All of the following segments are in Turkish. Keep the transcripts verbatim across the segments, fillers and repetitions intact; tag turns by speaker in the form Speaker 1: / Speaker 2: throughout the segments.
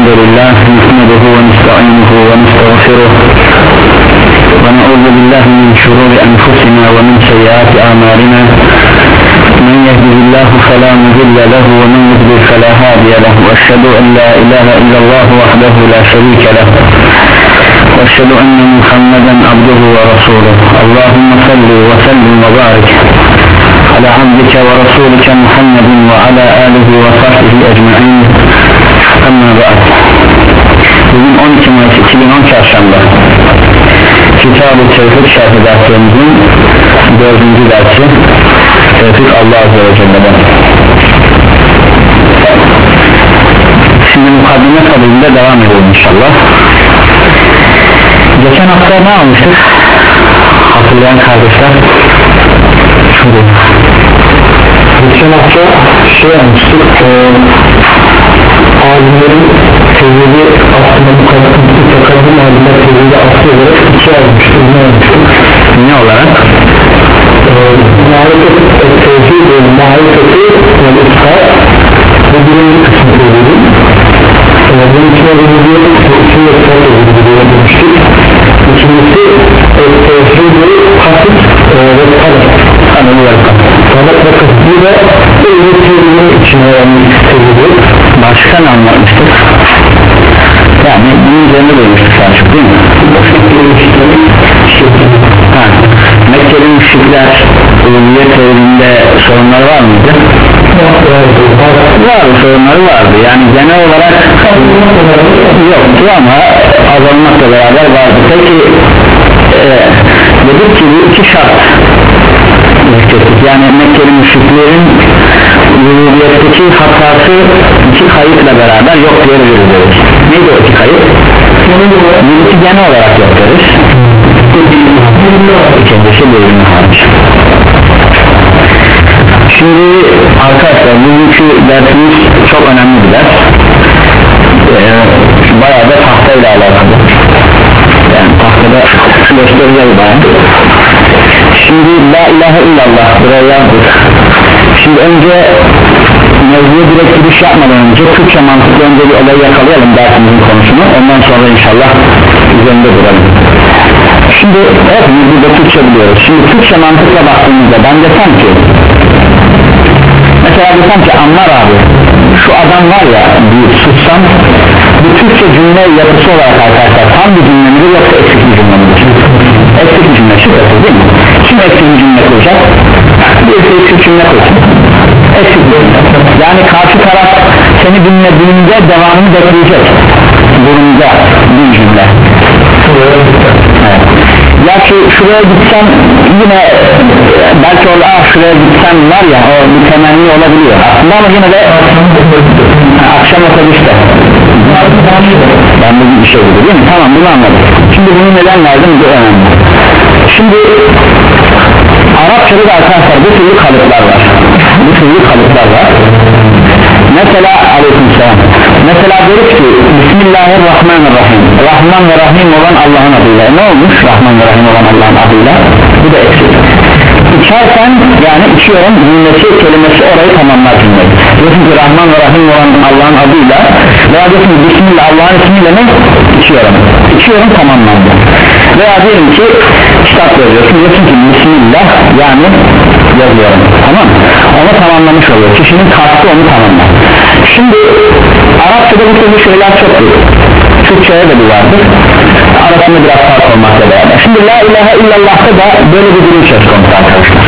Speaker 1: الحمد لله نحمده ونستعينه ونستغفره ونعوذ بالله من شرور أنفسنا ومن سيئات أعمالنا من يهده الله فلا مضل له ومن يضلل فلا هادي له وأشهد أن لا إله إلا الله وحده لا شريك له وأشهد أن محمدا عبده ورسوله اللهم صل وسلم وبارك على عبدك ورسولك محمد وعلى آله وصحبه أجمعين. Amma ba'd. Bugün on iki Mayıs iki bin on Çarşamba Kitab-ı Tevfik şerhi derslerimizin dördüncü dersi Tevfik Allah Azze ve Celle'den. Şimdi mukaddime tadında devam edelim inşallah. Geçen hafta ne almıştık? Hatırlayan kardeşler şurada. Geçen hafta şey almıştık e, alimlerin tevhidi aslında bu takaddım alimler tevhidi aslı olarak iki almıştık. Ne almıştık? Ne olarak? Marifet tevhid ve marifeti ve iskar ve birinci kısmı tevhidi. Bunun içine vuruluyor, tevhidi ve tevhidi demiştik. İkincisi tevhid ve kasıt ve talep. Tanımı ve kasıt. Talep ve kasıtı da tevhidi tevhidinin içine tevhidi. Başka ne anlatmıştık? Yani bunun üzerinde duymuştuk karşılık değil mi? Ha, Mekkeli müşrikler uluhiyet tevhidinde sorunları var mıydı? Var, sorunları vardı. Yani genel olarak yoktu ama azalmakla beraber vardı. Peki e, dedik ki bu iki şart yani Mekkeli müşriklerin uluhiyetteki hatası iki kayıtla beraber yok diye veririz. Neydi o iki kayıt? Birisi genel olarak yok deriz. İkincisi bölümü hariç. Şimdi arkadaşlar bugünkü dersimiz çok önemli bir ders. Ee, bayağı da tahtayla alakalı. Yani tahtada göstereceğiz bayağı. Şimdi la ilahe illallah buraya yazdık. Şimdi önce mevzuya direkt giriş yapmadan önce Türkçe mantıklı önce bir olayı yakalayalım dersimizin konusunu, ondan sonra inşallah üzerinde duralım. Şimdi evet burada Türkçe biliyoruz. Şimdi Türkçe mantıkla baktığımızda ben desem ki mesela desem ki Ammar abi şu adam var ya bir sussam bu Türkçe cümle yapısı olarak arkadaşlar tam bir cümle midir yoksa eksik bir cümle midir? Eksik bir cümle şüphesiz değil mi? Kim eksik bir cümle kuracak? Bir eksik cümle kuracak. Eksik bir cümle. Yani karşı taraf seni dinlediğinde devamını bekleyecek durumda bir cümle. Evet. Ya ki şuraya gitsem yine belki orada ah şuraya gitsem var ya o bir temenni olabiliyor aslında ama yine de akşam otobüste ben bugün bir şey dedi değil mi? Tamam bunu anladım. Şimdi bunu neden verdim bu önemli. Şimdi Arapçada da arkadaşlar bu türlü kalıplar var. Bu türlü kalıplar var. Mesela aleykümselam. Mesela deriz ki Bismillahirrahmanirrahim. Rahman ve Rahim olan Allah'ın adıyla. Ne olmuş Rahman ve Rahim olan Allah'ın adıyla? Bu da eksik. İçersen yani içiyorum cümlesi kelimesi orayı tamamlar cümleyi. Diyorsun ki Rahman ve Rahim olan Allah'ın adıyla veya diyorsun ki Bismillah Allah'ın ismiyle ne? İçiyorum. İçiyorum tamamlandı. Veya diyelim ki kitap yazıyorsun diyorsun ki Bismillah yani yazıyorum. Tamam mı? Onu tamamlamış oluyor. Kişinin kastı onu tamamlar. Şimdi Arapçada bu türlü şeyler çoktur. Türkçe'ye de bu vardır. Arasında biraz fark olmakla beraber. Şimdi la ilahe illallah'ta da böyle bir durum söz konusu arkadaşlar.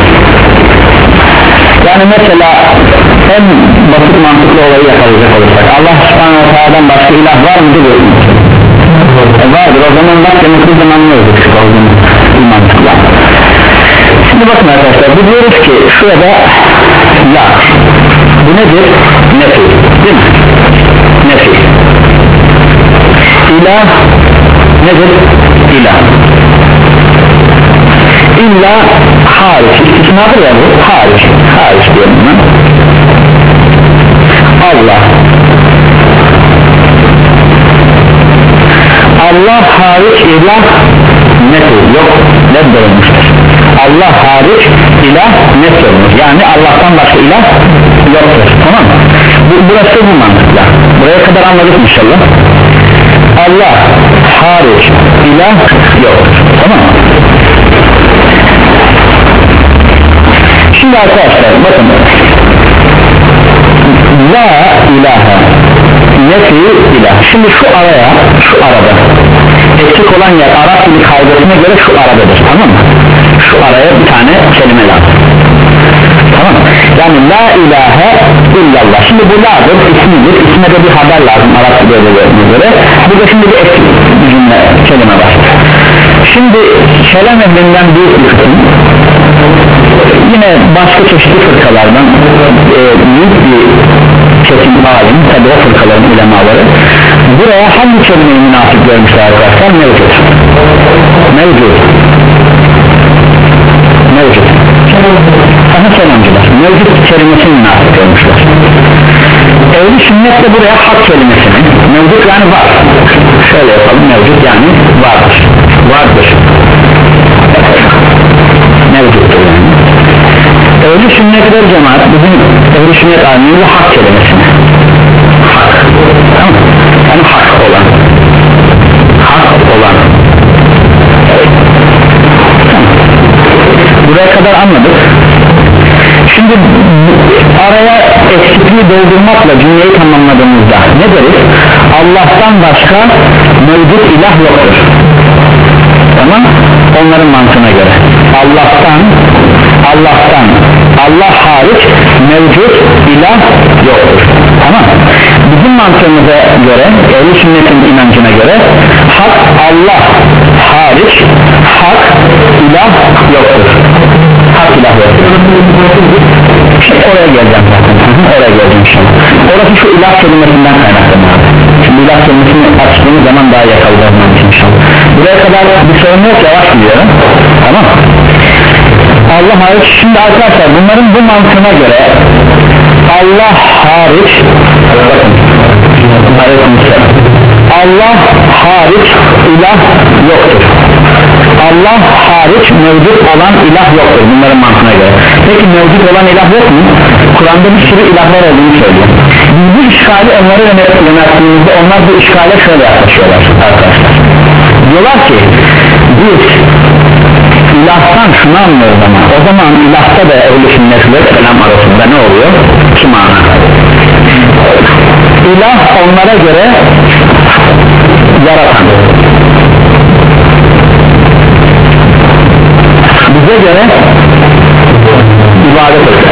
Speaker 1: Yani mesela en basit mantıklı olayı yakalayacak olursak Allah subhanahu wa ta'ala'dan başka ilah var mı diyor? E vardır o zaman bak demekli zamanlıyoruz eksik olduğunu bir mantıkla. Şimdi bakın arkadaşlar biz diyoruz ki şurada la bu nedir? Nefi değil mi? Nefi İlah nedir? İlah İlla hariç istisnadır ya bu hariç hariç diyorum ben Allah Allah hariç ilah nedir? Yok reddolmuştur. Allah hariç ilah nefsolunur, yani Allah'tan başka ilah yoktur, tamam mı? Bu, burası bu mantıkla, buraya kadar anladık inşallah. Allah hariç ilah yoktur, tamam mı? Şimdi arkadaşlar bakın, la ilahe nefi ilah, şimdi şu araya, şu arada eksik olan yer Arap dili kaydetine göre şu aradadır, tamam mı? Şu araya bir tane kelime lazım, tamam mı? Yani la ilahe illallah, şimdi bu la'dır, ismidir, isme de bir haber lazım Arap dili göre. Burada şimdi bir eksik bir cümle, kelime var. Şimdi kelam ehlinden büyük bir kısım, yine başka çeşitli fırkalardan e, büyük bir kesim alim, tabi o fırkaların ulemaları buraya hangi kelimeyi münasip görmüşler arkadaşlar? Mevcut mevcut mevcut sana kelamcılar mevcut kelimesini münasip görmüşler. Ehli sünnet de buraya hak kelimesini, mevcut yani var, şöyle yapalım, mevcut yani vardır, vardır mevcuttur yani. Ehli sünnetler cemaat bizim ehli sünnet alimleri hak kelimesini, hak, tamam mı? Yani hak olan, hak olan, evet. Tamam. Buraya kadar anladık. Şimdi araya eksikliği doldurmakla cümleyi tamamladığımızda ne deriz? Allah'tan başka mevcut ilah yoktur, tamam, onların mantığına göre Allah'tan Allah'tan Allah hariç mevcut ilah yoktur, tamam. Bizim mantığımıza göre, ehl-i sünnetin inancına göre hak Allah hariç hak ilah yoktur, hak ilah yoktur. Şimdi oraya geleceğim zaten, oraya geleceğim inşallah. Orası şu ilah kelimesinden kaynaklanıyor. Şimdi ilah kelimesini açtığımız zaman daha yakalayacağım inşallah. Buraya kadar bir sorun yok, yavaş gidiyorum, tamam. Allah hariç, şimdi arkadaşlar bunların bu mantığına göre Allah hariç, Allah hariç ilah yoktur, Allah hariç mevcut olan ilah yoktur bunların mantığına göre. Peki mevcut olan ilah yok mu? Kur'an'da bir sürü ilahlar olduğunu söylüyor. Biz bu işgali onlara yönelttiğimizde onlar bu işgale şöyle yaklaşıyorlar arkadaşlar. Diyorlar ki biz ilahtan şunu anlıyoruz, ama o zaman ilahta da ehl-i sünnet ve kelam arasında ne oluyor? İki mana. İlah onlara göre yaratan, bize göre ibadet eder.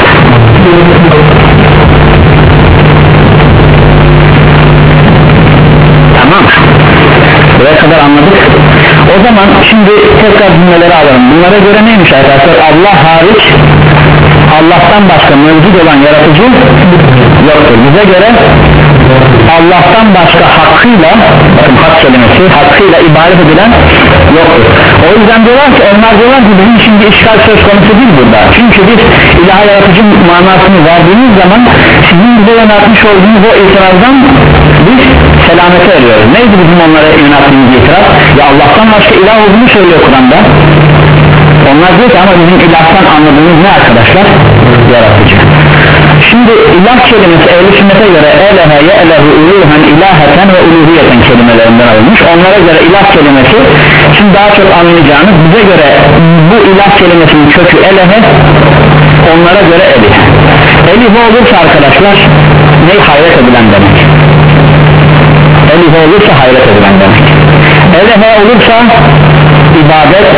Speaker 1: Tamam, buraya kadar anladık. O zaman şimdi tekrar cümleleri alalım. Bunlara göre neymiş arkadaşlar? Allah hariç Allah'tan başka mevcut olan yaratıcı yoktur. Bize göre Allah'tan başka hakkıyla, bakın hak kelimesi, hakkıyla ibadet edilen yoktur. O yüzden diyorlar ki, onlar diyorlar ki bizim şimdi işgal söz konusu değil burada. Çünkü biz ilahi yaratıcı manasını verdiğimiz zaman sizin bize yöneltmiş olduğunuz o itirazdan biz selamete eriyoruz. Neydi bizim onlara yönelttiğimiz itiraz? Ya Allah'tan başka ilah olduğunu söylüyor Kur'an'da. Onlar diyor ki ama bizim ilahtan anladığımız ne arkadaşlar? Yaratıcı. Şimdi ilah kelimesi ehl-i sünnete göre elehe ye'lehu uluhen ilaheten ve uluhiyeten kelimelerinden alınmış. Onlara göre ilah kelimesi, şimdi daha çok anlayacağınız, bize göre bu ilah kelimesinin kökü elehe, onlara göre elih. Elih olursa arkadaşlar ne? Hayret edilen demek. Elih olursa hayret edilen demek. Elehe olursa ibadet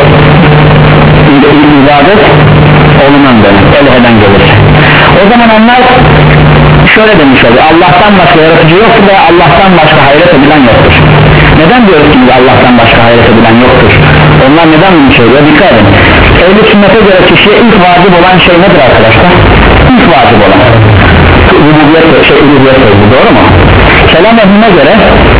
Speaker 1: ibadet olunan demek. Eleheden gelir. O zaman onlar şöyle demiş oluyor: Allah'tan başka yaratıcı yoktur veya Allah'tan başka hayret edilen yoktur. Neden diyoruz ki Allah'tan başka hayret edilen yoktur? Onlar neden bunu söylüyor? Dikkat edin. Ehl-i sünnete göre kişiye ilk vacip olan şey nedir arkadaşlar? İlk vacip olan rububiyet, şey rububiyet sözü, doğru mu? Kelam ehline göre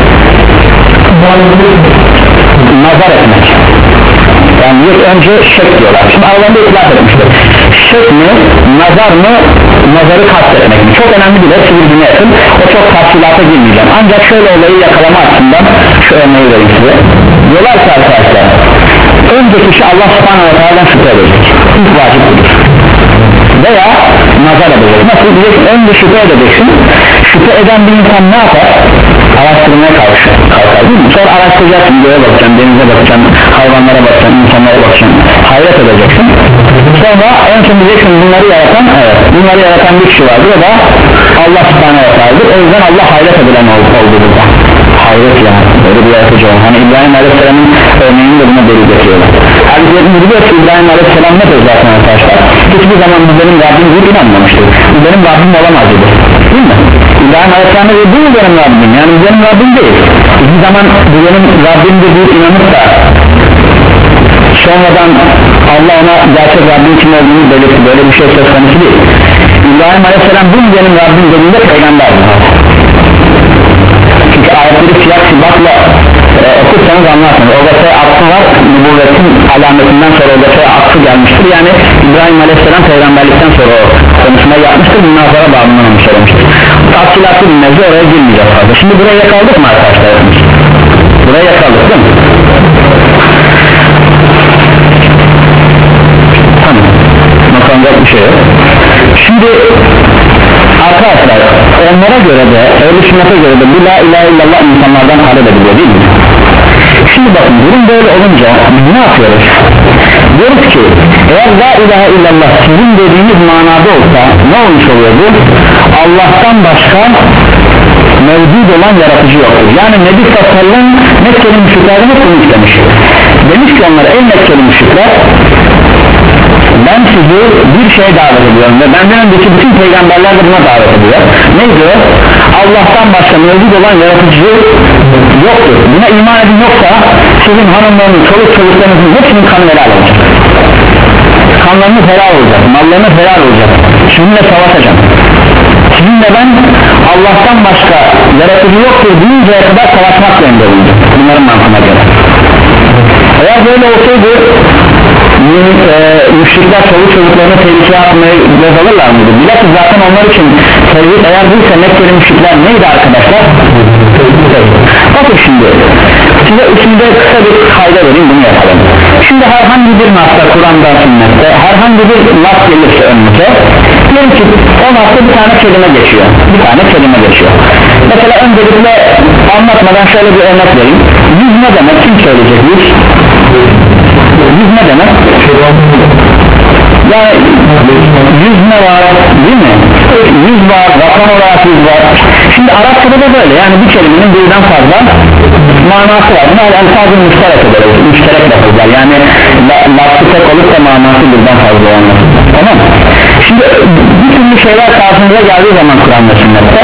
Speaker 1: nazar etmek, yani ilk önce şek diyorlar. Şimdi aralarında itilaf etmişler. Şek mi, nazar mı, nazarı kastetmek mi? Çok önemli bir de sivilcine yakın. O çok tafsilata girmeyeceğim. Ancak şöyle olayı yakalama açısından şu örneği vereyim size. Diyorlar ki arkadaşlar, önce kişi Allah subhanahu ve teala'dan şüphe edecek. ilk vacip budur. Veya nazar edecek. Nasıl diyeceksin? Önce şüphe edeceksin. Şüphe eden bir insan ne yapar? Araştırmaya kalkar, kalkar değil mi? Sonra araştıracaksın, göğe bakacaksın, denize bakacaksın, hayvanlara bakacaksın, insanlara bakacaksın, hayret edeceksin. Sonra en son diyeceksin bunları yaratan, evet, bunları yaratan bir kişi vardır, o da Allah subhanahu wa ta'aladır. O yüzden Allah hayret edilen oldu, oldu burada. Hayret ya, böyle bir yaratıcı oldu. Hani İbrahim Aleyhisselam'ın örneğini de buna delil getiriyorlar. Hadislerin biliyor ki İbrahim Aleyhisselam ne dedi zaten arkadaşlar? Hiçbir zaman bu benim Rabbim deyip inanmamıştır. Bu benim Rabbim olamaz dedi. Değil mi? İbrahim Aleyhisselam dedi bu mu benim Rabbim? Yani bu benim Rabbim değil. Hiçbir zaman bu benim Rabbimdir deyip inanıp da sonradan Allah ona gerçek Rabbim kim olduğunu belirtti. Böyle bir şey söz konusu değil. İbrahim Aleyhisselam bu mu benim Rabbim dediğinde peygamberdir. Çünkü ayetleri siyah sibakla e, okursanız anlarsınız. Orada şey aklı var, nübüvvetin alametinden sonra orada şey aklı gelmiştir. Yani İbrahim Aleyhisselam peygamberlikten sonra o konuşmayı yapmıştır. Bundan sonra bağımından onu söylemiştir. Tafsilatlı bir mevzu, oraya girmeyeceğiz fazla. Şimdi buraya yakaldık mı arkadaşlar? Buraya yakaldık değil mi? Tamam. Makamda bir şey yok. Şimdi arkadaşlar onlara göre de ehl-i sünnete göre de bu la ilahe illallah insanlardan talep ediliyor değil mi? Şimdi bakın durum böyle olunca ne yapıyoruz? Diyoruz ki eğer la ilahe illallah sizin dediğiniz manada olsa ne olmuş oluyor bu? Allah'tan başka mevcut olan yaratıcı yoktur. Yani Nebi Sallallahu Mekkeli müşriklerden hep bunu istemiş. Demiş ki onlara ey Mekkeli müşrikler, ben sizi bir şeye davet ediyorum ve benden önceki bütün peygamberler de buna davet ediyor. Ne diyor? Allah'tan başka mevcut olan yaratıcı yoktur. Buna iman edin, yoksa sizin hanımlarınız, çoluk çocuklarınızın hepsinin kanı helal olacak. Kanlarınız helal olacak, mallarınız helal olacak. Sizinle savaşacağım. Sizinle ben Allah'tan başka yaratıcı yoktur deyinceye kadar savaşmak zorunda olacak. Bunların mantığına göre. Eğer böyle olsaydı e, müşrikler çoluk çocuklarını tehlikeye atmayı göz alırlar mıydı? Bilakis zaten onlar için tevhid eğer değilse Mekkeli müşrikler neydi arkadaşlar? Bakın şimdi size üstünde kısa bir kayda vereyim, bunu yapalım. Şimdi herhangi bir nasla, Kur'an'da, sünnette herhangi bir nas gelirse önümüze, diyelim ki o nasla bir tane kelime geçiyor, bir tane kelime geçiyor. Mesela öncelikle anlatmadan şöyle bir örnek vereyim. Yüz ne demek? Kim söyleyecek yüz? Yüz ne demek? Yani yüz ne var değil mi? Yüz var, rakam olarak yüz var. Şimdi Arapçada da böyle, yani bir kelimenin birden fazla manası var. Bunlar el-fazıl müşterek ederiz, müşterek lafızlar. Yani lafzı tek olup da manası birden fazla olmaz. Tamam mı? Şimdi bir türlü şeyler karşımıza geldiği zaman Kur'an'da sünnette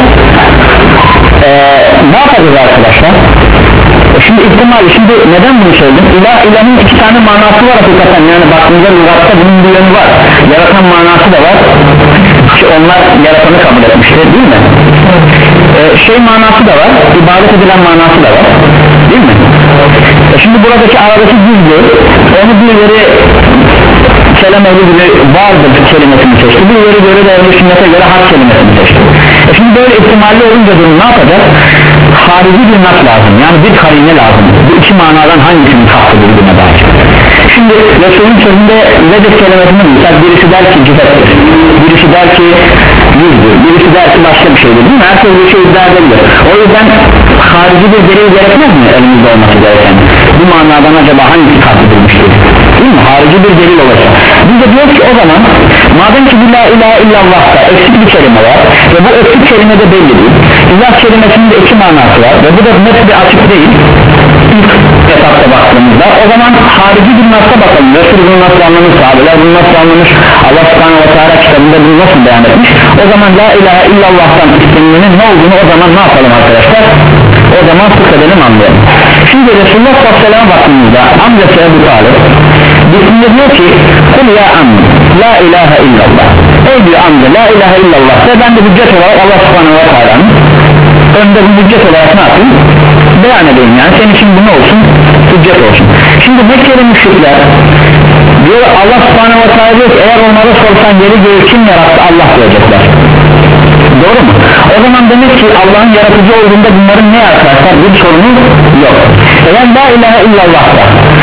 Speaker 1: ee, ne yapacağız arkadaşlar? Şimdi ihtimali, şimdi neden bunu söyledim? İlah, ilahın iki tane manası var hakikaten, yani baktığımızda lügatta bunun bir yönü var, yaratan manası da var ki onlar yaratanı kabul etmiştir değil mi? Ee, şey manası da var, ibadet edilen manası da var değil mi? Ee, şimdi buradaki aradaki gizli, onu bir yeri kelam ehli gibi vardır kelimesini seçti, bir yeri göre de ehl-i sünnete göre hak kelimesini seçti. E şimdi böyle ihtimalli olunca durum ne yapacak? Harici bir nas lazım, yani bir karine lazım. Bu iki manadan hangisinin kastedildiğine dair. Şimdi Resul'ün sözünde nedir kelimesini bulsak, birisi der ki cüfettir, birisi der ki yüzdür, birisi der ki başka bir şeydir değil mi? Herkes bir şey iddia edebilir. O yüzden harici bir delil gerekmez mi elimizde olması gereken? Bu manadan acaba hangisi kastedilmiştir? Değil mi? Harici bir delil olacak. Biz de diyoruz ki o zaman madem ki la ilahe illallah'ta eksik bir kelime var ve bu eksik kelime de belli değil, ilah kelimesinin de iki manası var ve bu da net bir açık değil ilk etapta baktığımızda, o zaman harici bir nasla bakalım. Resul bunu nasıl anlamış, sahabeler bunu nasıl anlamış, Allah subhanahu wa ta'ala kitabında bunu nasıl beyan etmiş? O zaman la ilahe illallah'tan istenmenin ne olduğunu o zaman ne yapalım arkadaşlar? O zaman sık edelim, anlayalım. Şimdi Resulullah sallallahu aleyhi ve sellem'e baktığımızda amcası Ebu Talib birisinde diyor ki kul ya amca la ilahe illallah, ey diyor amca la ilahe illallah ve ben de hüccet olarak Allah subhanahu wa ta'ala'nın önünde bir hüccet olarak ne yapayım? Beyan edeyim, yani senin için bu ne olsun? Hüccet olsun. Şimdi Mekkeli müşrikler diyor, Allah subhanahu wa ta'ala diyor ki eğer onlara sorsan yeri göğü kim yarattı? Allah diyecekler. Doğru mu? O zaman demek ki Allah'ın yaratıcı olduğunda bunların ne arkadaşlar? Bir sorunu yok. Eğer la ilahe illallah da bir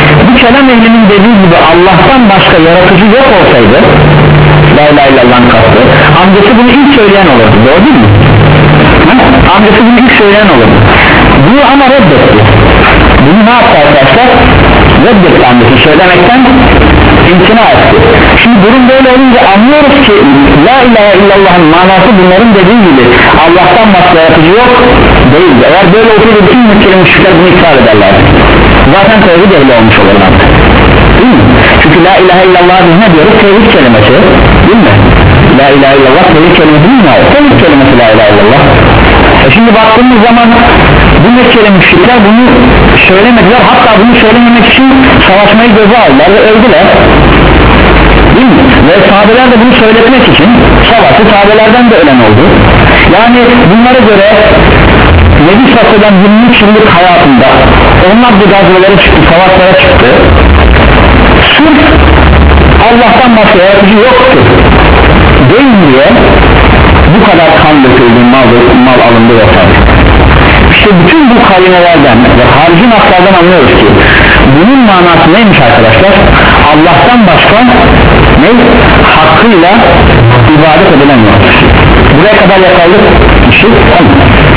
Speaker 1: kelam ehlinin dediği gibi Allah'tan başka yaratıcı yok olsaydı, la ilahe illallah'ın kastı, amcası bunu ilk söyleyen olurdu, doğru değil mi? Ha? Amcası bunu ilk söyleyen olurdu. Bunu ama reddetti. Bunu ne yaptı arkadaşlar? Reddetti amcası, söylemekten imtina etti. Şimdi durum böyle olunca anlıyoruz ki la ilahe illallah'ın manası bunların dediği gibi Allah'tan başka yaratıcı yok değil. Eğer böyle olsaydı bütün müşkili müşrikler bunu iptal ederler. Zaten tevhid ehli olmuş olurlar, değil mi? Çünkü la ilahe illallah biz ne diyoruz? Tevhid kelimesi, değil mi? La ilahe illallah tevhid kelimesi değil mi? Tevhid kelimesi la ilahe illallah. E şimdi baktığımız zaman bu Mekkeli müşrikler bunu söylemediler, hatta bunu söylememek için savaşmayı göze aldılar ve öldüler, değil mi? Ve sahabeler de bunu söyletmek için savaşı, sahabelerden de ölen oldu. Yani bunlara göre Nebi Sallallahu yirmi üç yıllık hayatında onlar bu gazvelere çıktı, savaşlara çıktı, sırf Allah'tan başka yaratıcı yoktu değil diye bu kadar kan döküldü, mal, mal alındı vesaire. İşte bütün bu kalimelerden ve harici naslardan anlıyoruz ki bunun manası neymiş arkadaşlar? Allah'tan başka ne? Hakkıyla ibadet edilen yoktur. Buraya kadar yakaladık işi, tamam.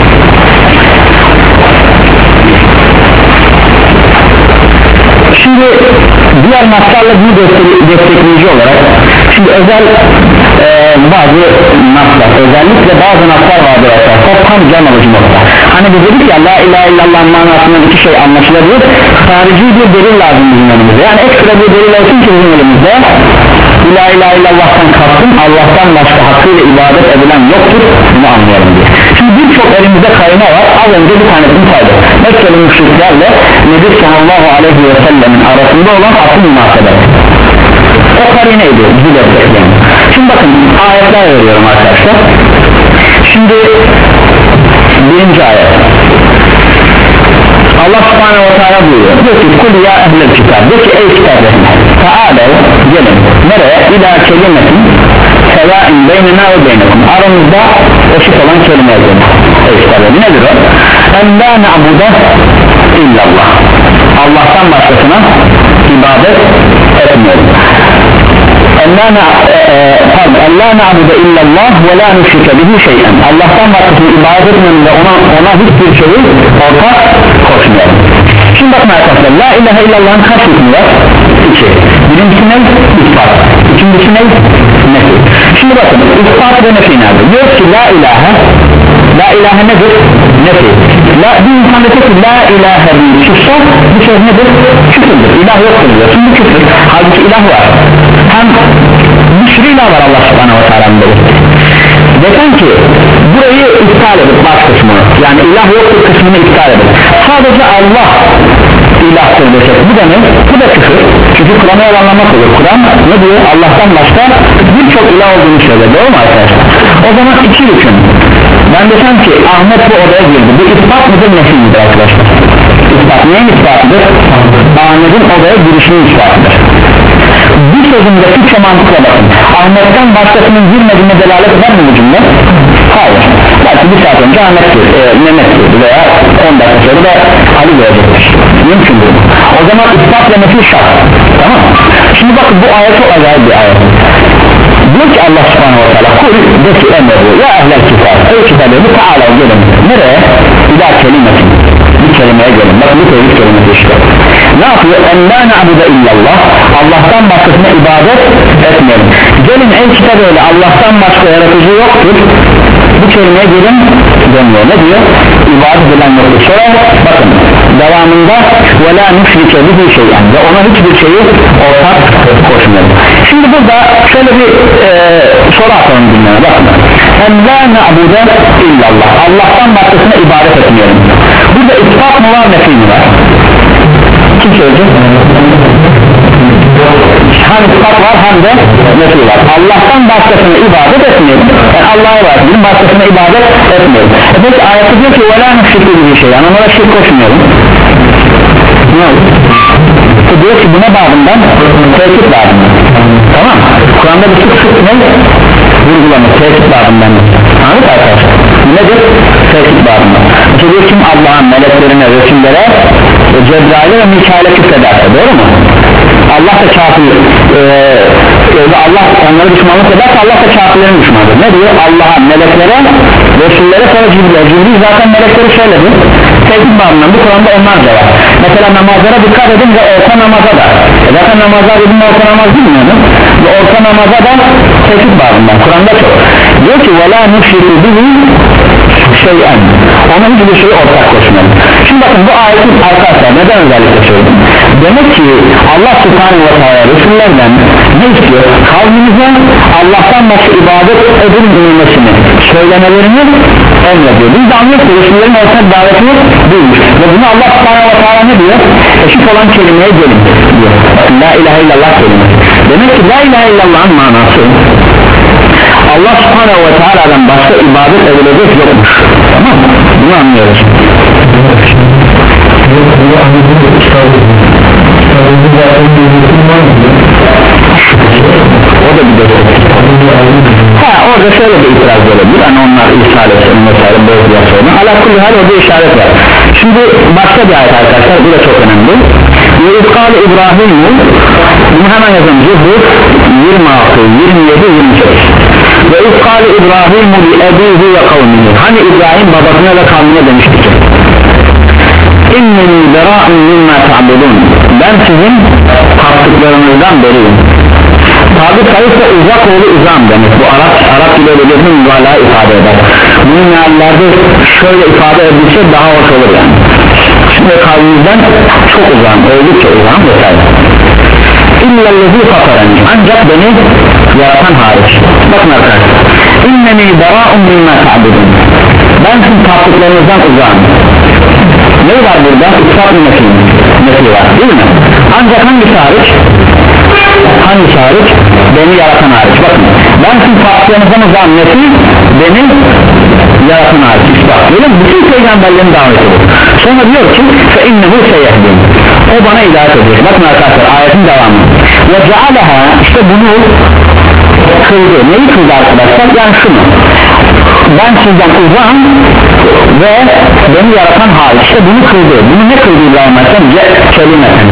Speaker 1: Şimdi diğer naslarla bunu destekleyici olarak şimdi özel e, bazı naslar, özellikle bazı naslar vardır arkadaşlar, tam can alıcı nokta. Hani biz dedik ya la ilahe illallah manasında iki şey anlaşılabilir, harici bir delil lazım bizim önümüzde, yani ekstra bir delil olsun ki bizim önümüzde la ilahe illallah'tan kastım Allah'tan başka hakkıyla ibadet edilen yoktur, bunu anlayalım diye. Şimdi birçok elimizde kaynağı var, az önce bir tanesini saydık. Mekkeli müşriklerle Nebi sallallahu aleyhi ve sellemin arasında olan asıl münasebet, o karineydi bizi destekleyen. Şimdi bakın ayetler veriyorum arkadaşlar. Şimdi birinci ayet, Allah subhanahu wa ta'ala buyuruyor, diyor ki kul ya ehlel kitab, diyor ki ey kitap ehli, ta'alev, gelin nereye? İlâ kelimetin sevâin beynena ve beynekum, aramızda eşit olan kelime yazın. Ey kitap ehli, nedir o? En la na'bude illallah, Allah'tan başkasına ibadet etmiyorum. En la na'bude illallah ve la nüşrike bihi şey'en, Allah'tan başkasına ibadet etmiyorum ve ona, ona hiçbir şeyi ortak koşmayalım. Şimdi bakın arkadaşlar, la ilahe illallah'ın kaç hükmü var? İki. Birincisi ne? İspat. İkincisi ne? Nefi. Şimdi bakın ispat ve nefi nerede? Diyor ki la ilahe, la ilahe nedir? Nefi. La, bir insan da ki la ilahe bir çıksa bu söz nedir? Küfürdür. İlah yoktur diyor. Şimdi küfür. Halbuki ilah var. Hem bir sürü ilah var Allah subhanahu wa ta'ala'nın belirttiği. Desen ki burayı iptal edip baş kısmını, yani ilah yoktur kısmını iptal edip sadece Allah ilahtır desek, bu da ne? Bu da küfür. Çünkü Kur'an'ı yalanlamak olur. Kur'an ne diyor? Allah'tan başka birçok ilah olduğunu söylüyor, doğru mu arkadaşlar? O zaman iki hüküm. Ben desem ki Ahmet bu odaya girdi, bu ispat mıdır, nefi midir arkadaşlar? İspat, neyin ispatıdır? Ahmet'in odaya girişinin ispatıdır. Bu sözünde Türkçe mantıkla bakın, Ahmet'ten başkasının girmediğine delalet eder mi bu cümle? Hayır. Belki bir saat önce Ahmet girdi, e, Mehmet girdi veya on dakika sonra da Ali görecektir. Mümkün değil. O zaman ispat ve nefi şart. Tamam mı? Şimdi bakın bu ayet çok acayip bir ayet. Diyor ki Allah subhanahu wa ta'ala kul de ki emrediyor ya ehlel kitab, ey kitabı bu ta'ala gelin nereye? İlâ kelimetin, bir kelimeye gelin. Bakın bu tevhid kelimesi işte. Ne yapıyor? En la na'bude illallah, Allah'tan başkasına ibadet etmeyelim. Gelin ey kitabı öyle, Allah'tan başka yaratıcı yoktur, bu kelimeye gelin dönüyor. Ne diyor? İbadet edilen yoktur. Sonra bakın devamında ve la nüşrike bihi şey'en, ve ona hiçbir şeyi ortak koşmayalım. Şimdi burada şöyle bir e, soru atalım dinleme, bakın. En la na'bude illallah, Allah'tan başkasına ibadet etmeyelim. Burada ispat mı var, nefi mi var? Kim söyleyecek? Hem ispat var hem de nefi var. Allah'tan başkasına ibadet etmeyelim. Yani Allah'a var, bizim başkasına ibadet etmeyelim. E peki ayette diyor ki وَلَا نُشْرِكُ bir şey, yani onlara şirk koşmayalım. Ne olur? Bu diyor ki buna bağımdan tehdit bağımdan. Tamam. Kur'an'da bir sık sık ne? Vurgulamak, tehdit bağımdan. Anladın arkadaşlar? Nedir? Tehdit bağımdan. İşte diyor kim Allah'ın meleklerine, resimlere, Cebrail'e ve Mikail'e küfrederse, doğru mu? Allah da kafir e, Allah onları düşmanlık ederse Allah da kafirlerin düşmanıdır. Ne diyor? Allah'a, meleklere, Resullere, sonra Cibril'e. Cibril zaten melekleri söyledi. Tevhid bağımından bu Kur'an'da onlar da var. Mesela namazlara dikkat edin ve orta namaza da e zaten namazlar dedim orta namaz bilmiyor mu? Ve orta namaza da tevhid bağımından Kur'an'da çok diyor ki وَلَا نُشْرِكُ بِهِ şeyen, ona hiçbir şeyi ortak koşmayalım. Şimdi bakın bu ayeti arkadaşlar neden özellikle söyledim? Demek ki Allah Subhanahu ve Teala Resullerden ne istiyor? Kavmimize Allah'tan başka ibadet edilmemesini söylemelerini emrediyor. Biz de anlıyoruz ki Resullerin ortak daveti değilmiş. Ve bunu Allah Subhanahu ve Teala ne diyor? Eşit olan kelimeye gelin diyor. La ilahe illallah kelimesi. Demek ki la ilahe illallah'ın manası Allah Subhanahu ve Teala'dan başka ibadet edilecek yokmuş. Tamam mı? Bunu anlıyoruz. O da bir destek. Ha orada şöyle bir itiraz olabilir. Hani onlar ishal etsin mesela böyle bir sorun. Ala kulli hal orada işaret var. Şimdi başka bir ayet arkadaşlar, bu da çok önemli. Yusuf İbrahim'u bunu hemen yazın. Zuhur yirmi altı, yirmi yedi, yirmi sekiz. Ve İskali İbrahim'u li ebihi ve kavmihi. Hani İbrahim babasına ve kavmine demişti ki İnneni bera'un mimma ta'budun. Ben sizin taptıklarınızdan beriyim. Tabi sayısı uzak oğlu uzam demek. Bu Arap, Arap dili ödülesinin mübalağa ifade eder. Bunun meallerde şöyle ifade edilse daha hoş olur yani. Şimdi kavmimizden çok uzam, oldukça uzam vesaire. İllellezi fatarani, ancak beni yaratan hariç. Bakın arkadaşlar, inneni bera'un mimma ta'budun. Ben sizin taptıklarınızdan uzağım. Ne var burada? İspat-ı metin metin var değil mi? Ancak hangisi hariç? Hangisi hariç? Beni yaratan hariç. Bakın, ben sizin taptıklarınızdan uzağım. Metin beni yaratan hariç. İspat. Öyle mi? Bütün peygamberlerin daveti bu. Sonra diyor ki fe innehu seyehdin. O bana hidayet ediyor. Bakın arkadaşlar, ayetin devamı. Ve cealeha, işte bunu kıldı. Neyi kıldı arkadaşlar? Yani şunu. Ben sizden uzağım ve beni yaratan hariç. İşte bunu kıldı. Bunu ne kıldı İbrahim Aleyhisselam? Kelimeten.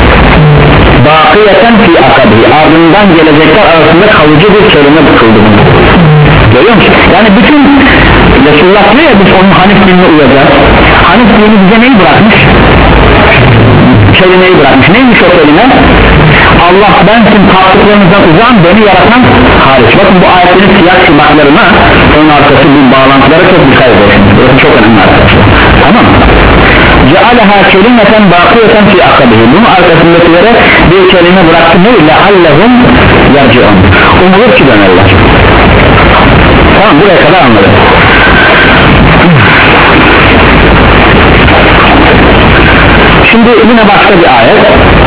Speaker 1: Bakiyeten fi akabi. Ardından gelecekler arasında kalıcı bir kelime kıldı bunu. Görüyor musun? Yani bütün Resulullah diyor ya, biz onun Hanif dinine uyacağız. Hanif dini bize neyi bırakmış? Kelimeyi bırakmış. Neymiş o kelime? Allah ben sizin taptıklarınızdan uzağım, beni yaratan hariç. Bakın bu ayetlerin siyah şubatlarına onun arkası bir bağlantılara çok dikkat edin. Burası çok önemli arkadaşlar. Tamam mı? Cealeha kelimeten bakiyeten fi akabihi. Bunun arkasındakilere bir kelime bıraktı. Ne? Leallehum yarciun. Umulur ki dönerler. Tamam, buraya kadar anladım. Şimdi yine başka bir ayet.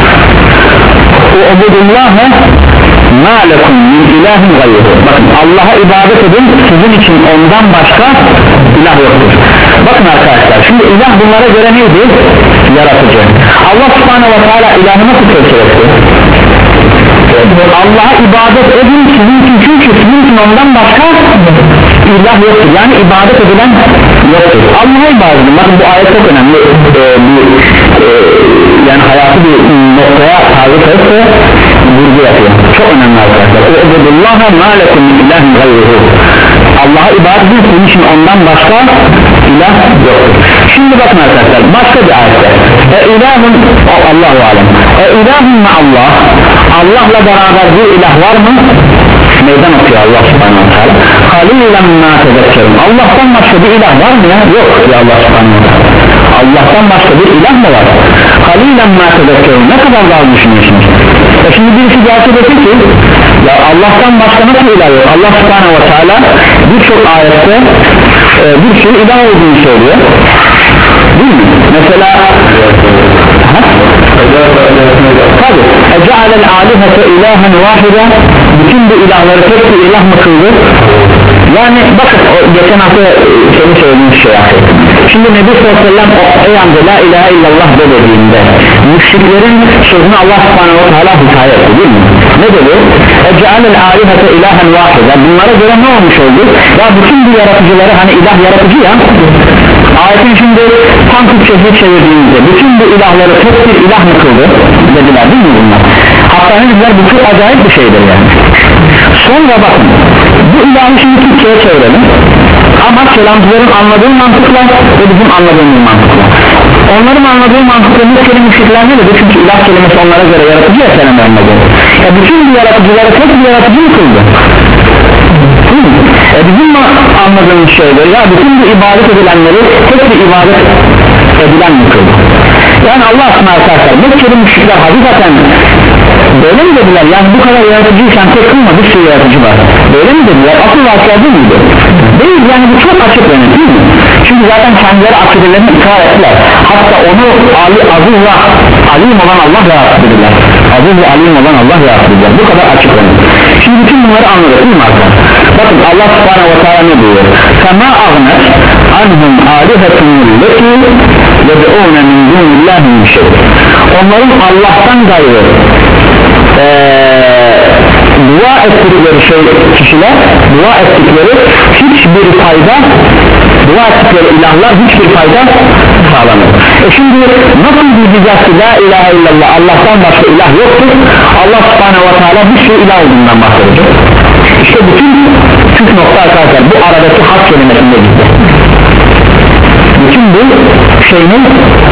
Speaker 1: U'budullâhe mâ lekum min ilâhin gayrıhu. Bakın, Allah'a ibadet edin, sizin için ondan başka ilah yoktur. Bakın arkadaşlar, şimdi ilah bunlara göre neydi? Yaratıcı. Allah subhanahu ve teala ilahı nasıl tefsir etti? Allah'a ibadet edin sizin için, çünkü sizin için ondan başka ilah yoktur. Yani ibadet edilen yoktur. Allah'a ibadet edin. Bakın bu ayet çok önemli. Ee, bir, e, yani hayatı bir noktaya tarif etse vurgu yapıyor. Çok önemli arkadaşlar. Ebudullaha ma lekum min ilahin gayruhu. Allah'a ibadet edin, sizin için ondan başka ilah yoktur. Şimdi bakın arkadaşlar, başka bir ayette e ilahun, Allahu alem, e ilahun ma Allah, Allah'la beraber bir ilah var mı? Meydan okuyor Allah subhanahu wa ta'ala. Halilen ma tezekkerun. Allah'tan başka bir ilah var mı ya? Yok diyor Allah subhanahu wa ta'ala. Allah'tan başka bir ilah mı var? Halilen ma tezekkerun. Ne kadar daha düşünüyorsunuz? E şimdi birisi gelse desin ki ya Allah'tan başka nasıl ilah yok? Allah subhanahu wa ta'ala birçok ayette e, bir sürü ilah olduğunu söylüyor. Değil mi? Mesela tabi ece'alel alihete ilahen vahide, bütün bu ilahları tek bir ilah mı kıldı? Yani bakın o geçen hafta seni söylediğim şey yaptım. Şimdi Nebi sallallahu aleyhi ve sellem ey amca la ilahe illallah de dediğinde müşriklerin sözünü Allah subhanahu wa ta'ala hikaye etti değil mi? Ne dedi? ece'alel alihete ilahen vahide. Bunlara göre ne olmuş oldu? Ya bütün bu yaratıcıları, hani ilah yaratıcı ya, ayetin şimdi tam Türkçe'ye çevirdiğimizde bütün bu ilahları tek bir ilah mı kıldı dediler değil mi bunlar? hatta ne dediler, bu çok acayip bir şeydir yani. Sonra bakın bu ilahı şimdi Türkçe'ye çevirelim ama kelamcıların anladığı mantıkla ve bizim anladığımız mantıkla. Onların anladığı mantıkla müşkeli müşrikler ne dedi? Çünkü ilah kelimesi onlara göre yaratıcı ya kelimlerine göre. Ya bütün bu yaratıcıları tek bir yaratıcı mı kıldı? E bizim anladığımız şeydir ya, bütün bu ibadet edilenleri tek bir ibadet edilen mi kıldı? Yani Allah aşkına arkadaşlar, Mekkeli müşrikler hakikaten böyle mi dediler? Yani bu kadar yaratıcıysan tek kılma, bir sürü yaratıcı var, böyle mi dediler? Asıl vakıya değil miydi? Değil, yani bu çok açık benim, değil mi? Çünkü zaten kendileri akidelerini ikrar ettiler, hatta onu Ali, aziz ve alim olan Allah yarattı dediler, aziz ve alim olan Allah yarattı dediler, bu kadar açık benim. Şimdi bütün bunları anladık değil mi arkadaşlar? Bakın Allah subhanahu ve teala ne diyor? فَمَا أَغْنَتْ عَنْهُمْ آلِهَةُمُ الَّتِي يَدْعُونَ مِنْ دُونِ اللّٰهِ مِنْ شَيْءٍ. Onların Allah'tan gayrı ee, dua ettikleri şey, kişiler dua ettikleri hiçbir fayda, dua ettikleri ilahlar hiçbir fayda sağlamıyor. E şimdi nasıl diyeceğiz ki la ilahe illallah, Allah'tan başka ilah yoktur, Allah subhanahu wa ta'ala bir sürü ilah olduğundan bahsedecek. İşte bütün püf nokta arkadaşlar bu aradaki hak kelimesinde gitti. Bütün bu şeyin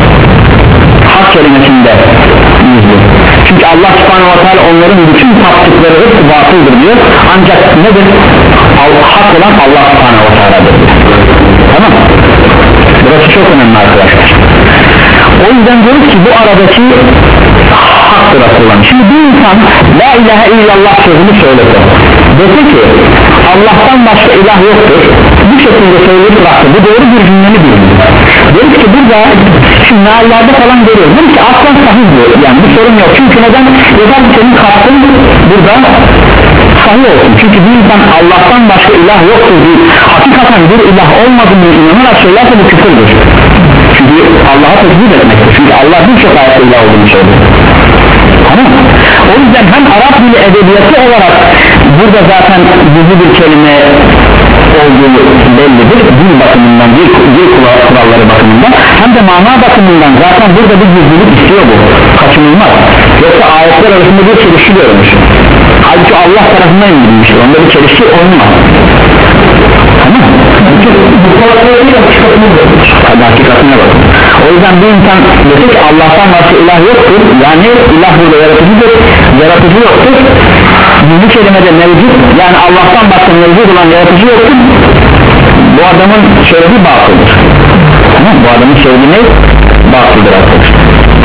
Speaker 1: hak kelimesinde gizli. Çünkü Allah subhanahu wa ta'ala onların bütün taptıkları hepsi batıldır diyor, ancak nedir? Hak olan Allah subhanahu wa ta'ala'dır. Tamam, burası çok önemli arkadaşlar. O yüzden diyoruz ki bu aradaki haktır asılan. Şimdi bir insan la ilahe illallah sözünü söylese, dese ki Allah'tan başka ilah yoktur, bu şekilde söyleyip bıraktı, bu doğru bir cümleni bilmiyor. Diyoruz ki burada şimdi meallerde falan görüyoruz, diyoruz ki aslan sahih diyor, yani bir sorun yok. Çünkü neden? Yeter ki senin kastın burada sahih olsun. Çünkü bir insan Allah'tan başka ilah yoktur deyip hakikaten bir ilah olmadığını inanarak söylerse bu küfürdür. Çünkü Allah'a tekbir etmektir. Çünkü Allah birçok ayette ilah olduğunu söylüyor. Tamam. O yüzden hem Arap dili edebiyatı olarak burada zaten gizli bir kelime olduğu bellidir, dil bakımından, dil, dil kuralları bakımından, hem de mana bakımından zaten burada bir gizlilik istiyor, bu kaçınılmaz. Yoksa ayetler arasında bir çelişki görmüş, halbuki Allah tarafından indirilmiş, onda bir çelişki olmaz. Tamam mı? Bu kurallarıyla hakikatine bakın. O yüzden bir insan dedi ki Allah'tan başka ilah yoktur, yani ilah burada yaratıcıdır, yaratıcı yoktur, bu kelimede mevcut, yani Allah'tan başka mevcut olan yaratıcı yoktur, bu adamın söylediği batıldır. Tamam, bu adamın söylediği ne? Batıldır arkadaşlar.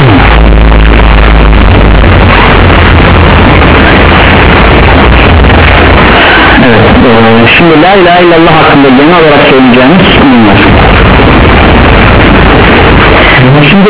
Speaker 1: Evet, e, şimdi la ilahe illallah hakkında genel olarak söyleyeceğimiz bunlar. Şimdi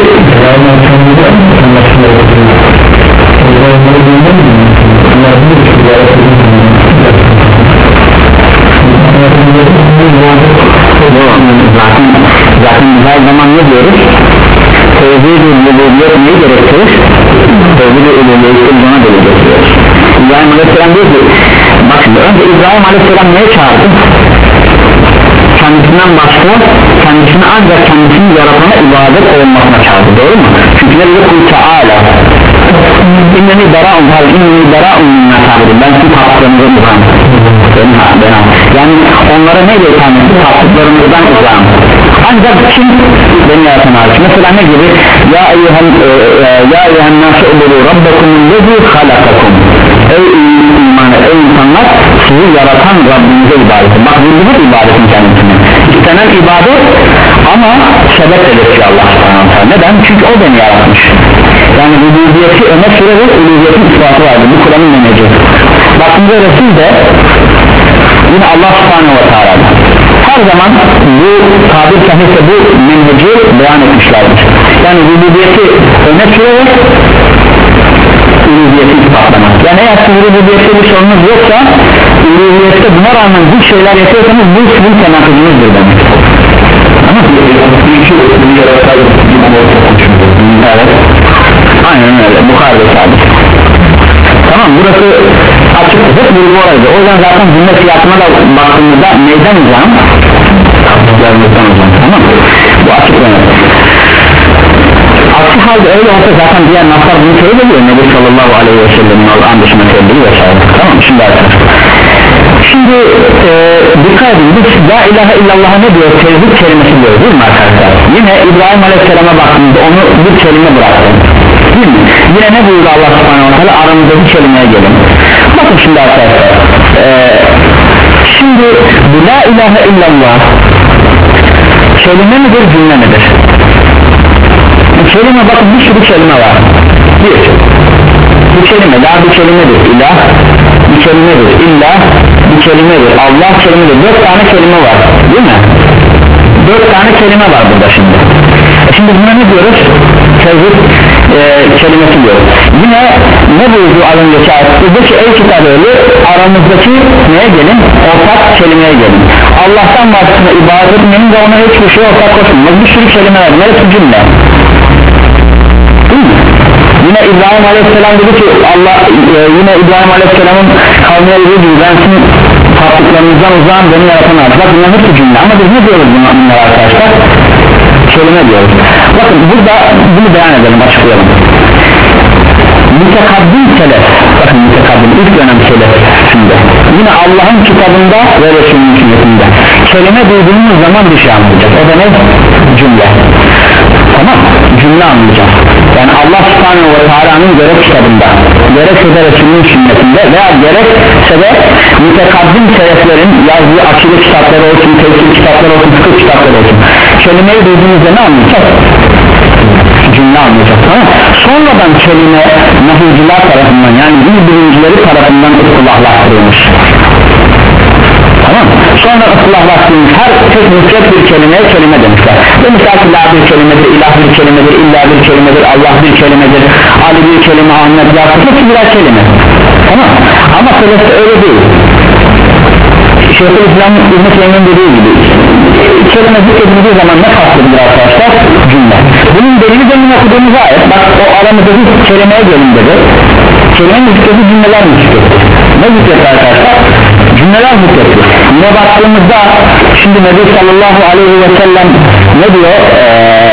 Speaker 1: zaten zaten her zaman ne diyoruz? Tevhid-i uluhiyet neyi gerektirir? Tevhid-i uluhiyet'i buna da getiriyoruz. İbrahim Aleyhisselam diyor ki, bak şimdi önce İbrahim Aleyhisselam neye çağırdı? Kendisinden başka, kendisini ancak kendisini yaratana ibadet olmasına çağırdı, doğru mu? Çünkü ne diyor? Kul Teala İnneni bera'un hal inneni bera'un minna tabirin, ben sizin tatlılarınızı uzağım, yani onlara neyle itham etti? Tatlılarınızdan uzağım, ancak kim beni yaratan hariç? Mesela ne gibi? Ya eyyühen ya eyyühen nâsı ubulu rabbakumul lezî halakakum, ey imanı, ey insanlar, sizi yaratan Rabbinize ibadet. Bak bu ibadetin kendisine istenen ibadet, ama sebep edilmiş Allah subhanahu wa ta'ala. Neden? Çünkü o beni yaratmış. Yani rububiyeti öne sürerek uluhiyetin ispatı vardır, bu Kur'an'ın menheci. Bakınca Resul de yine Allah subhanahu wa ta'ala her zaman bu tabir sahihse bu menheci beyan etmişlerdir. Yani rububiyeti öne sürerek uluhiyeti ispatlamak. Yani eğer sizin rububiyette bir sorunuz yoksa, uluhiyette buna rağmen bu şeyler yapıyorsanız bu sizin tenakızınızdır demek. Ama evet, aynen öyle, Bukhari'de sabit. Tamam, burası açık, hep vurgu oraydı. O yüzden zaten cümle fiyatına da baktığımızda neyden hocam? Gelmekten hocam, tamam. Bu açık önemli. Aksi halde öyle olsa zaten diğer naslar bunu teyit ediyor Nebi sallallahu aleyhi ve sellem'in Allah'ın dışına teyit vesaire. Tamam şimdi arkadaşlar, şimdi e, dikkat edin, biz la ilahe illallah'a ne diyor, tevhid kelimesi diyor değil mi arkadaşlar? Yine İbrahim aleyhisselama baktığımızda onu bir kelime bıraktı değil mi? Yine ne buyurdu Allah subhanahu wa ta'ala, aramızdaki kelimeye gelin. Bakın şimdi arkadaşlar, e, şimdi bu la ilahe illallah kelime midir, cümle midir? Bu kelime, bakın bir sürü kelime var. Bir, bu kelime la bir kelimedir, ilah bir kelimedir, illah bir kelimedir, Allah kelimedir. Dört tane kelime var değil mi? Dört tane kelime var burada şimdi. Şimdi buna ne diyoruz? Tevhid e, kelimesi diyoruz. Yine ne buyurdu az önceki ayette ki ey kitap ehli, aramızdaki neye gelin? Ortak kelimeye gelin. Allah'tan başkasına ibadet etmeyin ve ona hiçbir şey ortak koşmayın. Bir sürü kelime var. Neresi cümle? Değil mi? Yine İbrahim aleyhisselam dedi ki Allah e, yine İbrahim aleyhisselamın kavmine dediği gibi ben sizin taptıklarınızdan uzağım, beni yaratamaz. Bak bunların hepsi cümle, ama biz ne diyoruz bunlar arkadaşlar? Kelime diyoruz. Bakın burada bunu beyan edelim, açıklayalım. Mütekaddim selef, bakın mütekaddim ilk dönem selefinde, yine Allah'ın kitabında ve Resulünün sünnetinde kelime duyduğumuz zaman bir şey anlayacağız. O da ne? Cümle. Tamam, cümle anlayacağız. Yani Allah subhanahu ve teala'nın gerek kitabında, gerekse de Resulünün sünnetinde veya gerekse de mütekaddim seleflerin yazdığı akide kitapları olsun, tefsir kitapları olsun, fıkıh kitapları olsun, kelimeyi duyduğumuzda ne anlayacağız? Cümle anlayacağız. Tamam. Sonradan kelime nahiyciler tarafından, yani din bilimcileri tarafından ıslahlaştırılmış. Tamam. Sonra ıslahlaştırılmış her tek müsret bir kelimeye kelime demişler. Demişler ki la bir kelimedir, ilah bir kelimedir, illa bir kelimedir, Allah bir kelimedir, Ali bir kelime, Ahmet Yakup, hepsi birer kelime. Tamam. Ama selefte öyle değil. Şeyhülislam İbn-i Teymi'nin dediği gibi kelime zikredildiği zaman ne kastedilir arkadaşlar? Cümle. Bunun delili demin okuduğumuz ayet, bak o aramızdaki kelimeye gelin dedi. Kelimenin zikredildiği cümleler mi zikredildi? Ne zikredildi arkadaşlar? Cümleler zikredildi. Yine baktığımızda şimdi Nebi sallallahu aleyhi ve sellem ne diyor? Ee,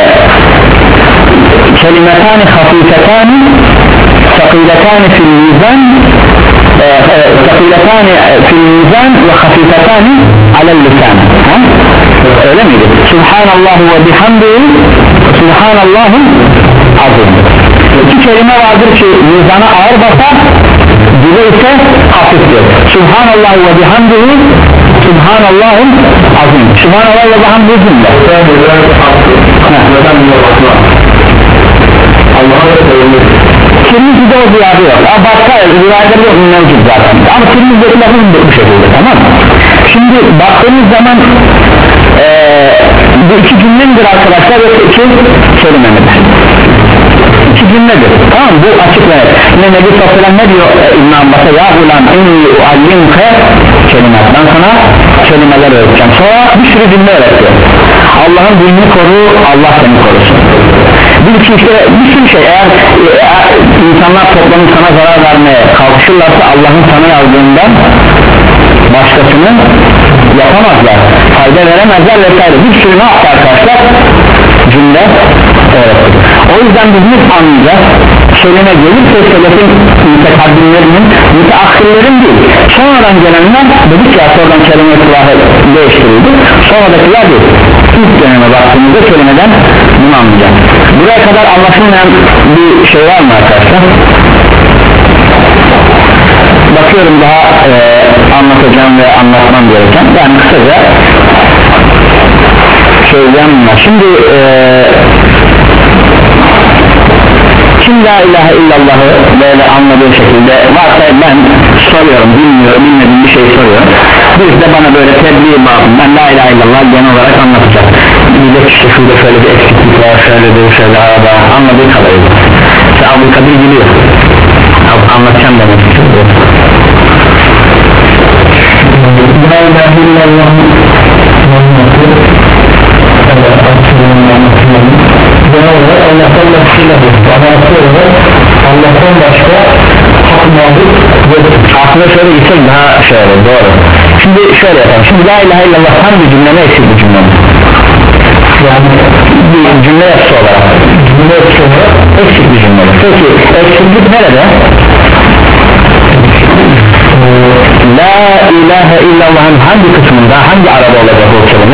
Speaker 1: kelimetani hafifetani sakiletani fil mizan sakiletani fil mizan ve hafifetani alel lisan. Öyle miydi? Subhanallah ve bihamdihi Subhanallah'ın azim. İki kelime vardır ki mizana ağır basar, dili ise hafiftir. Subhanallah ve bihamdihi Subhanallah'ın azim. Subhanallah ve bihamdihi cümle. Tirmizi'de o ziyade yok. Başka ziyade yok, mevcut zaten. Ama Tirmizi'deki lafı bu şekilde, tamam mı? Şimdi baktığımız zaman ee, bu iki cümle midir arkadaşlar, yoksa iki kelime midir? İki cümledir, tamam mı? Bu açık ve yine Nebi sallallahu aleyhi ve sellem ne diyor e, İbn-i Abbas'a, ya ulan inni uallimke kelimet, ben sana kelimeler öğreteceğim. Sonra bir sürü cümle öğretiyor. Allah'ın dinini koru, Allah seni korusun. Bir iki işte bir sürü şey, eğer, eğer insanlar toplanıp sana zarar vermeye kalkışırlarsa Allah'ın sana yazdığından başkasını yapamazlar, fayda veremezler vesaire. Bir sürü ne yaptı arkadaşlar? Cümle öğretti. O yüzden biz ne anlayacağız? Kelime gelirse selefin mütekaddimlerinin, müteakhirlerin değil, sonradan gelenler dedik ya, sonradan kelime kulahı değiştirildi, sonradakiler değil. İlk döneme baktığımızda kelimeden bunu anlayacağız. Buraya kadar anlaşılmayan bir şey var mı arkadaşlar? Bakıyorum daha e, anlatacağım ve anlatmam gereken, yani kısaca söyleyeceğim bunlar. Şimdi e, kim la ilahe illallah'ı böyle anladığı şekilde varsa, ben soruyorum, bilmiyorum, bilmediğim bir şey soruyorum, birisi de bana böyle tebliğ bağımından la ilahe illallah genel olarak anlatacak. Diyecek işte şurada şöyle bir eksiklik var, şöyle bir şöyle arada, anladığı kadarıyla işte Abdülkadir biliyor, anlatacağım demek istiyorum. La ilahe illallah Allah'tan Allah'tan başka hak mağdur yoktur. Aslında şöyle gitsek daha şöyle doğru. Şimdi şöyle yapalım. Şimdi la ilahe illallah tam bir cümle mi, eksik bir cümle mi? Yani bir cümle yapısı olarak. Cümle yapısı olarak nerede? La ilahe illallah'ın hangi kısmında, hangi arada olacak o kelime?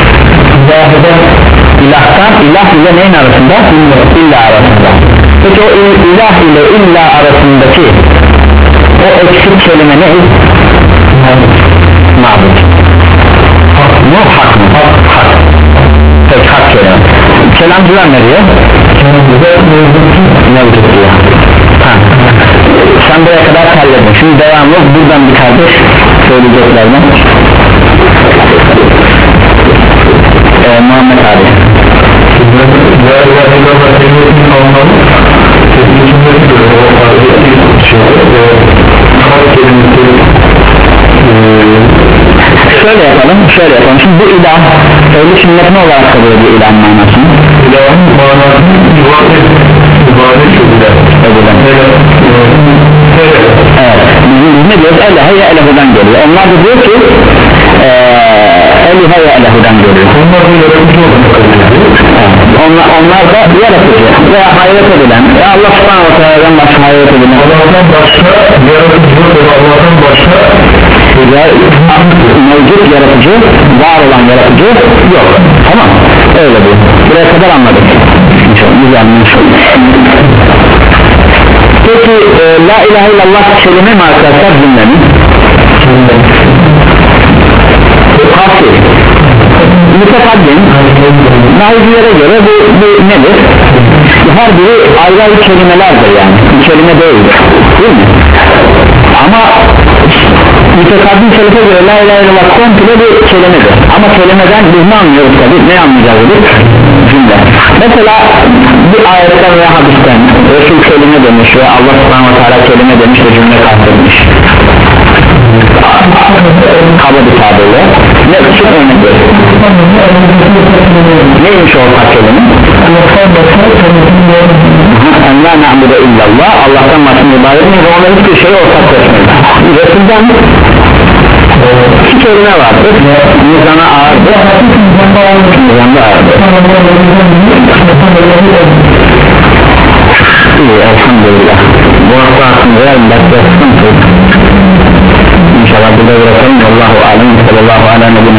Speaker 1: İlahtan, ilah ile neyin arasında? İlla arasında. Peki o ilah ile illa arasındaki o eksik kelime ne? Mabud. Ne hak mı? Hak. Peki hak kelime. Kelamcılar ne diyor? Mevcut diyor. Ha. Sen buraya kadar terledin. Şimdi devamlı buradan bir kardeş söyleyeceklerden. Ee, Muhammed abi. Şöyle yapalım, şöyle yapalım. Şimdi bu ilah, ehli sünnet ne olarak kabul ediyor ilah manasını? İlahın manasını ibadet, ibadet edilen. Evet, biz ne diyoruz? Elehe ya elehudan geliyor. Onlar da diyor ki ee, Elihe ve Elehu'dan geliyor. Onlar da yaratıcı onlar, onlar da yaratıcı veya hayret edilen ve Allah subhanahu wa ta'ala'dan başka hayret edilen Allah'tan başka yaratıcı ve Allah'tan başka mevcut yaratıcı, var olan yaratıcı yok. Tamam, öyle bu. Buraya kadar anladık. Güzel, peki e, la ilahe illallah kelime mi arkadaşlar cümlenin? Hasir mütekaddim naizlere göre bu, bu nedir? Her biri ayrı ayrı kelimelerdir yani bir kelime değil, değil mi? Ama mütekaddim selefe göre la ilahe illallah komple bir kelimedir ama kelimeden biz ne anlıyoruz tabi, ne anlayacağız dedik? Cümle. Mesela bir ayetten veya hadisten Resul kelime demiş ve Allah subhanahu wa ta'ala kelime demiş ve cümle kastedilmiş kaba bir tabirle ne küçük örnek verir neymiş o ortak kelime? En la na'budu illallah Allah'tan başını ibadet mi ve ona hiçbir şey ortak koşmayız. Resul'den iki kelime vardır mizana ağırdır mizanda ağırdır iyi elhamdülillah bu hafta hakkında yarın ders yapsın inşallah burada bırakalım Allahu alem sallallahu aleyhi ve sellem